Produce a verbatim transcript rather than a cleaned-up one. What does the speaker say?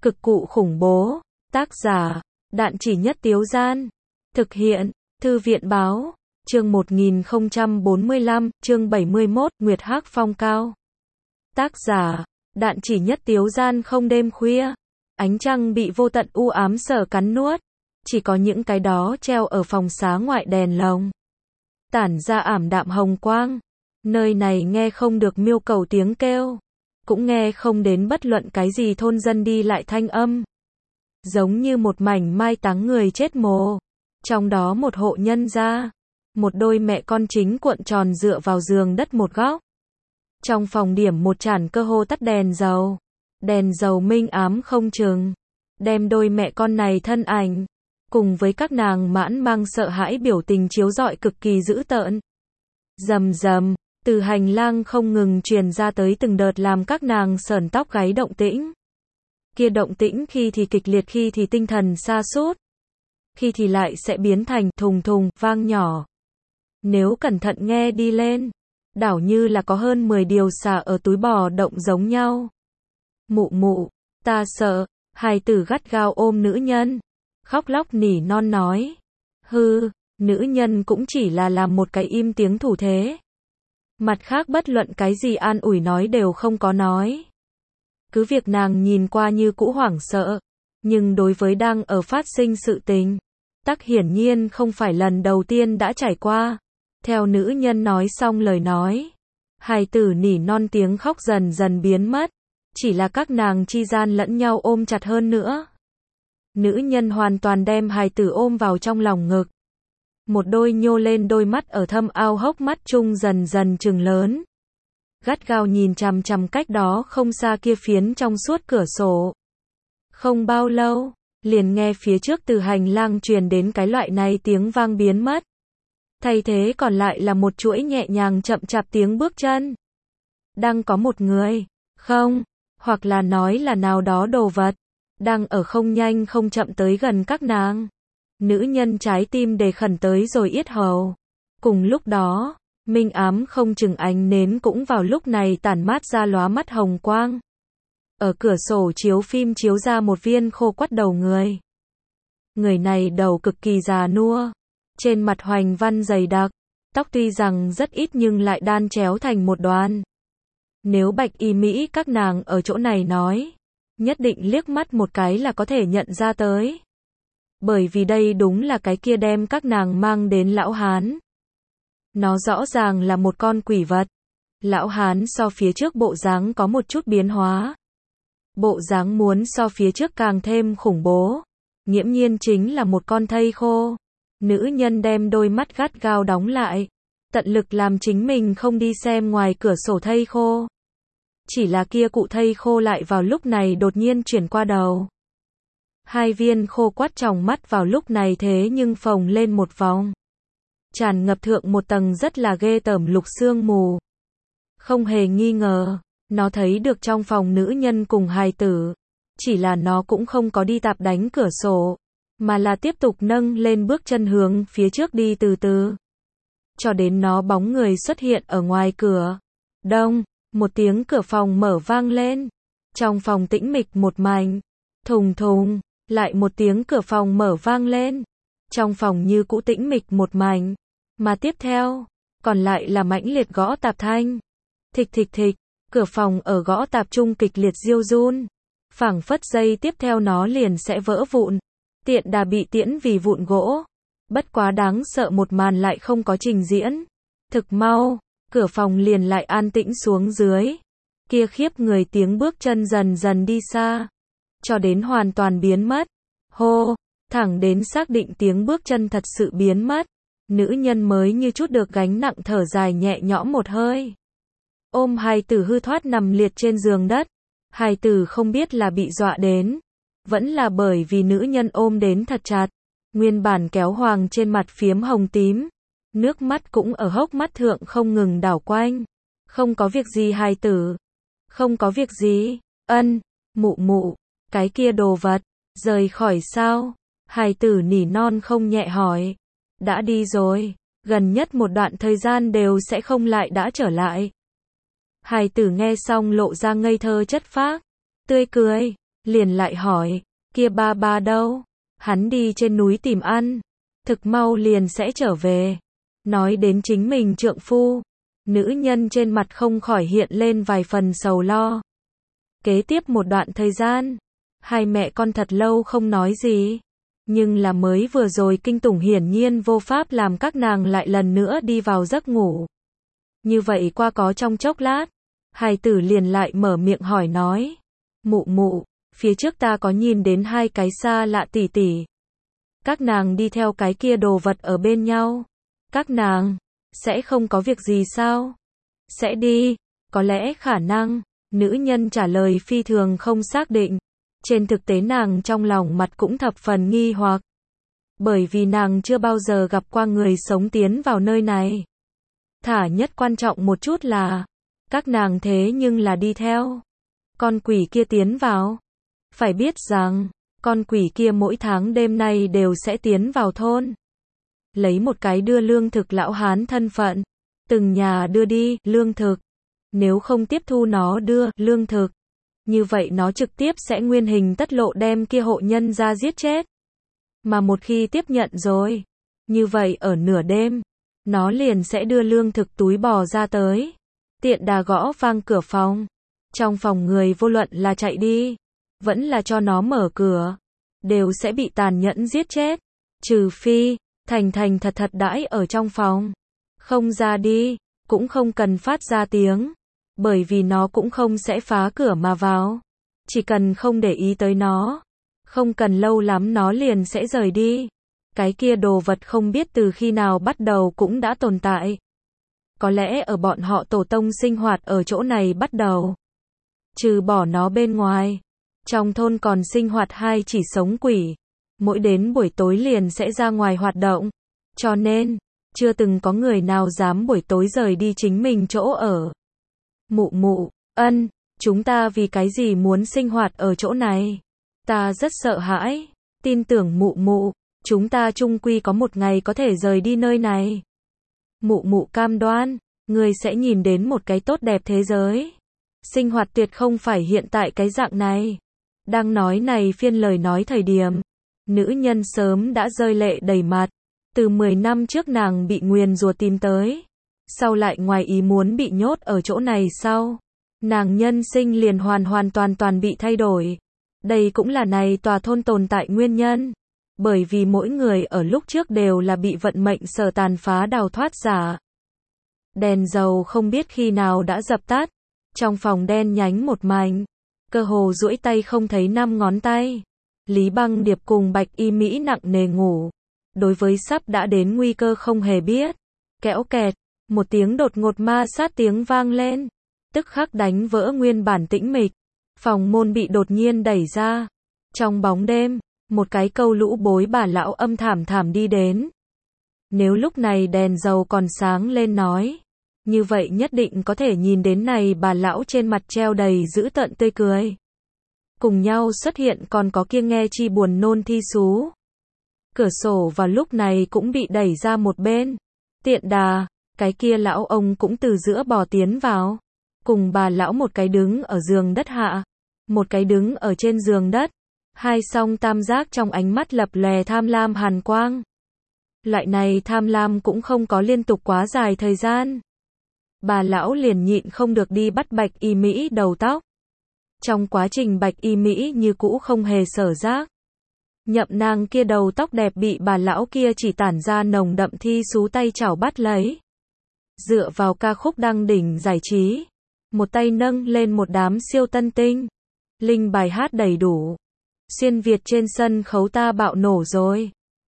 Cực cụ khủng bố. Tác giả, Đạn Chỉ Nhất Tiếu Gian. Thực hiện, Thư viện Báo. Chương một nghìn không trăm bốn mươi lăm, chương bảy mươi mốt, Nguyệt Hắc Phong Cao. Tác giả, Đạn Chỉ Nhất Tiếu Gian. Không đêm khuya, ánh trăng bị vô tận u ám sở cắn nuốt. Chỉ có những cái đó treo ở phòng xá ngoại đèn lồng, tản ra ảm đạm hồng quang. Nơi này nghe không được miêu cầu tiếng kêu, cũng nghe không đến bất luận cái gì thôn dân đi lại thanh âm. Giống như một mảnh mai táng người chết mồ. Trong đó một hộ nhân gia, một đôi mẹ con chính cuộn tròn dựa vào giường đất một góc. Trong phòng điểm một chản cơ hồ tắt đèn dầu. Đèn dầu minh ám không chừng, đem đôi mẹ con này thân ảnh, cùng với các nàng mãn mang sợ hãi biểu tình chiếu rọi cực kỳ dữ tợn. Rầm rầm, từ hành lang không ngừng truyền ra tới từng đợt làm các nàng sởn tóc gáy động tĩnh. Kia động tĩnh khi thì kịch liệt, khi thì tinh thần sa sút, khi thì lại sẽ biến thành thùng thùng vang nhỏ. Nếu cẩn thận nghe đi lên, đảo như là có hơn mười điều xà ở túi bò động giống nhau. Mụ mụ, ta sợ. Hài tử gắt gao ôm nữ nhân, khóc lóc nỉ non nói. Hư, nữ nhân cũng chỉ là làm một cái im tiếng thủ thế. Mặt khác bất luận cái gì an ủi nói đều không có nói. Cứ việc nàng nhìn qua như cũ hoảng sợ, nhưng đối với đang ở phát sinh sự tình, tắc hiển nhiên không phải lần đầu tiên đã trải qua. Theo nữ nhân nói xong lời nói, hài tử nỉ non tiếng khóc dần dần biến mất. Chỉ là các nàng chi gian lẫn nhau ôm chặt hơn nữa. Nữ nhân hoàn toàn đem hài tử ôm vào trong lòng ngực. Một đôi nhô lên đôi mắt ở thâm ao hốc mắt chung dần dần trừng lớn. Gắt gao nhìn chằm chằm cách đó không xa kia phiến trong suốt cửa sổ. Không bao lâu, liền nghe phía trước từ hành lang truyền đến cái loại này tiếng vang biến mất. Thay thế còn lại là một chuỗi nhẹ nhàng chậm chạp tiếng bước chân. Đang có một người, không, hoặc là nói là nào đó đồ vật, đang ở không nhanh không chậm tới gần các nàng. Nữ nhân trái tim đề khẩn tới rồi yết hầu. Cùng lúc đó, minh ám không chừng ánh nến cũng vào lúc này tản mát ra lóa mắt hồng quang. Ở cửa sổ chiếu phim chiếu ra một viên khô quắt đầu người. Người này đầu cực kỳ già nua, trên mặt hoành văn dày đặc, tóc tuy rằng rất ít nhưng lại đan chéo thành một đoàn. Nếu bạch y Mỹ các nàng ở chỗ này nói, nhất định liếc mắt một cái là có thể nhận ra tới. Bởi vì đây đúng là cái kia đem các nàng mang đến lão hán. Nó rõ ràng là một con quỷ vật. Lão hán so phía trước bộ dáng có một chút biến hóa. Bộ dáng muốn so phía trước càng thêm khủng bố. Nghiễm nhiên chính là một con thây khô. Nữ nhân đem đôi mắt gắt gao đóng lại, tận lực làm chính mình không đi xem ngoài cửa sổ thây khô. Chỉ là kia cụ thây khô lại vào lúc này đột nhiên chuyển qua đầu. Hai viên khô quắt tròng mắt vào lúc này thế nhưng phồng lên một vòng. Tràn ngập thượng một tầng rất là ghê tởm lục sương mù. Không hề nghi ngờ, nó thấy được trong phòng nữ nhân cùng hài tử. Chỉ là nó cũng không có đi tạp đánh cửa sổ, mà là tiếp tục nâng lên bước chân hướng phía trước đi từ từ. Cho đến nó bóng người xuất hiện ở ngoài cửa. Đông, một tiếng cửa phòng mở vang lên. Trong phòng tĩnh mịch một mảnh. Thùng thùng, lại một tiếng cửa phòng mở vang lên. Trong phòng như cũ tĩnh mịch một mảnh. Mà tiếp theo, còn lại là mãnh liệt gõ tạp thanh. Thịch thịch thịch, cửa phòng ở gõ tạp trung kịch liệt diêu run. Phảng phất giây tiếp theo nó liền sẽ vỡ vụn. Tiện đà bị tiễn vì vụn gỗ. Bất quá đáng sợ một màn lại không có trình diễn. Thực mau, cửa phòng liền lại an tĩnh xuống dưới. Kia khiếp người tiếng bước chân dần dần đi xa, cho đến hoàn toàn biến mất. Hô, thẳng đến xác định tiếng bước chân thật sự biến mất, nữ nhân mới như chút được gánh nặng thở dài nhẹ nhõm một hơi. Ôm hài tử hư thoát nằm liệt trên giường đất. Hài tử không biết là bị dọa đến, vẫn là bởi vì nữ nhân ôm đến thật chặt. Nguyên bản kéo hoàng trên mặt phiếm hồng tím. Nước mắt cũng ở hốc mắt thượng không ngừng đảo quanh. Không có việc gì hài tử. Không có việc gì. Ân, mụ mụ, cái kia đồ vật, rời khỏi sao? Hài tử nỉ non không nhẹ hỏi. Đã đi rồi, gần nhất một đoạn thời gian đều sẽ không lại đã trở lại. Hài tử nghe xong lộ ra ngây thơ chất phác, tươi cười. liền lại hỏi, kia ba ba đâu? Hắn đi trên núi tìm ăn, thực mau liền sẽ trở về. Nói đến chính mình trượng phu, nữ nhân trên mặt không khỏi hiện lên vài phần sầu lo. Kế tiếp một đoạn thời gian, hai mẹ con thật lâu không nói gì. Nhưng là mới vừa rồi kinh tủng hiển nhiên vô pháp làm các nàng lại lần nữa đi vào giấc ngủ. Như vậy qua có trong chốc lát, hài tử liền lại mở miệng hỏi nói. Mụ mụ, phía trước ta có nhìn đến hai cái xa lạ tỉ tỉ. Các nàng đi theo cái kia đồ vật ở bên nhau. Các nàng, sẽ không có việc gì sao? Sẽ đi, có lẽ khả năng. Nữ nhân trả lời phi thường không xác định. Trên thực tế nàng trong lòng mặt cũng thập phần nghi hoặc. Bởi vì nàng chưa bao giờ gặp qua người sống tiến vào nơi này. Thả nhất quan trọng một chút là, các nàng thế nhưng là đi theo con quỷ kia tiến vào. Phải biết rằng, con quỷ kia mỗi tháng đêm nay đều sẽ tiến vào thôn. Lấy một cái đưa lương thực lão hán thân phận, từng nhà đưa đi lương thực. Nếu không tiếp thu nó đưa lương thực, như vậy nó trực tiếp sẽ nguyên hình tất lộ đem kia hộ nhân ra giết chết. Mà một khi tiếp nhận rồi, như vậy ở nửa đêm, nó liền sẽ đưa lương thực túi bò ra tới. Tiện đà gõ vang cửa phòng. Trong phòng người vô luận là chạy đi, vẫn là cho nó mở cửa, đều sẽ bị tàn nhẫn giết chết. Trừ phi, thành thành thật thật đãi ở trong phòng. Không ra đi, cũng không cần phát ra tiếng. Bởi vì nó cũng không sẽ phá cửa mà vào. Chỉ cần không để ý tới nó, không cần lâu lắm nó liền sẽ rời đi. Cái kia đồ vật không biết từ khi nào bắt đầu cũng đã tồn tại. Có lẽ ở bọn họ tổ tông sinh hoạt ở chỗ này bắt đầu. Trừ bỏ nó bên ngoài, trong thôn còn sinh hoạt hai chỉ sống quỷ. Mỗi đến buổi tối liền sẽ ra ngoài hoạt động. Cho nên, chưa từng có người nào dám buổi tối rời đi chính mình chỗ ở. Mụ mụ, ân, chúng ta vì cái gì muốn sinh hoạt ở chỗ này? Ta rất sợ hãi, tin tưởng mụ mụ, chúng ta chung quy có một ngày có thể rời đi nơi này. Mụ mụ cam đoan, người sẽ nhìn đến một cái tốt đẹp thế giới. Sinh hoạt tuyệt không phải hiện tại cái dạng này. Đang nói này phiên lời nói thời điểm, nữ nhân sớm đã rơi lệ đầy mặt. Từ mười năm trước nàng bị nguyền rủa tìm tới. Sau lại ngoài ý muốn bị nhốt ở chỗ này sau. Nàng nhân sinh liền hoàn hoàn toàn toàn bị thay đổi. Đây cũng là này tòa thôn tồn tại nguyên nhân. Bởi vì mỗi người ở lúc trước đều là bị vận mệnh sở tàn phá đào thoát giả. Đèn dầu không biết khi nào đã dập tắt. Trong phòng đen nhánh một mảnh. Cơ hồ duỗi tay không thấy năm ngón tay. Lý Băng Điệp cùng Bạch Y Mỹ nặng nề ngủ. Đối với sắp đã đến nguy cơ không hề biết. Kẽo kẹt, một tiếng đột ngột ma sát tiếng vang lên. Tức khắc đánh vỡ nguyên bản tĩnh mịch. Phòng môn bị đột nhiên đẩy ra. Trong bóng đêm, một cái câu lũ bối bà lão âm thảm thảm đi đến. Nếu lúc này đèn dầu còn sáng lên nói, như vậy nhất định có thể nhìn đến này bà lão trên mặt treo đầy dữ tợn tươi cười. Cùng nhau xuất hiện còn có kia nghe chi buồn nôn thi xú. Cửa sổ vào lúc này cũng bị đẩy ra một bên. Tiện đà, cái kia lão ông cũng từ giữa bò tiến vào. Cùng bà lão một cái đứng ở giường đất hạ, một cái đứng ở trên giường đất. Hai song tam giác trong ánh mắt lập lòe tham lam hàn quang. Loại này tham lam cũng không có liên tục quá dài thời gian. Bà lão liền nhịn không được đi bắt Bạch Y Mỹ đầu tóc. Trong quá trình Bạch Y Mỹ như cũ không hề sở giác. Nhậm nàng kia đầu tóc đẹp bị bà lão kia chỉ tản ra nồng đậm thi xú tay chảo bắt lấy. Dựa vào ca khúc đăng đỉnh giải trí. Một tay nâng lên một đám siêu tân tinh. Linh bài hát đầy đủ. Xuyên Việt trên sân khấu ta bạo nổ rồi.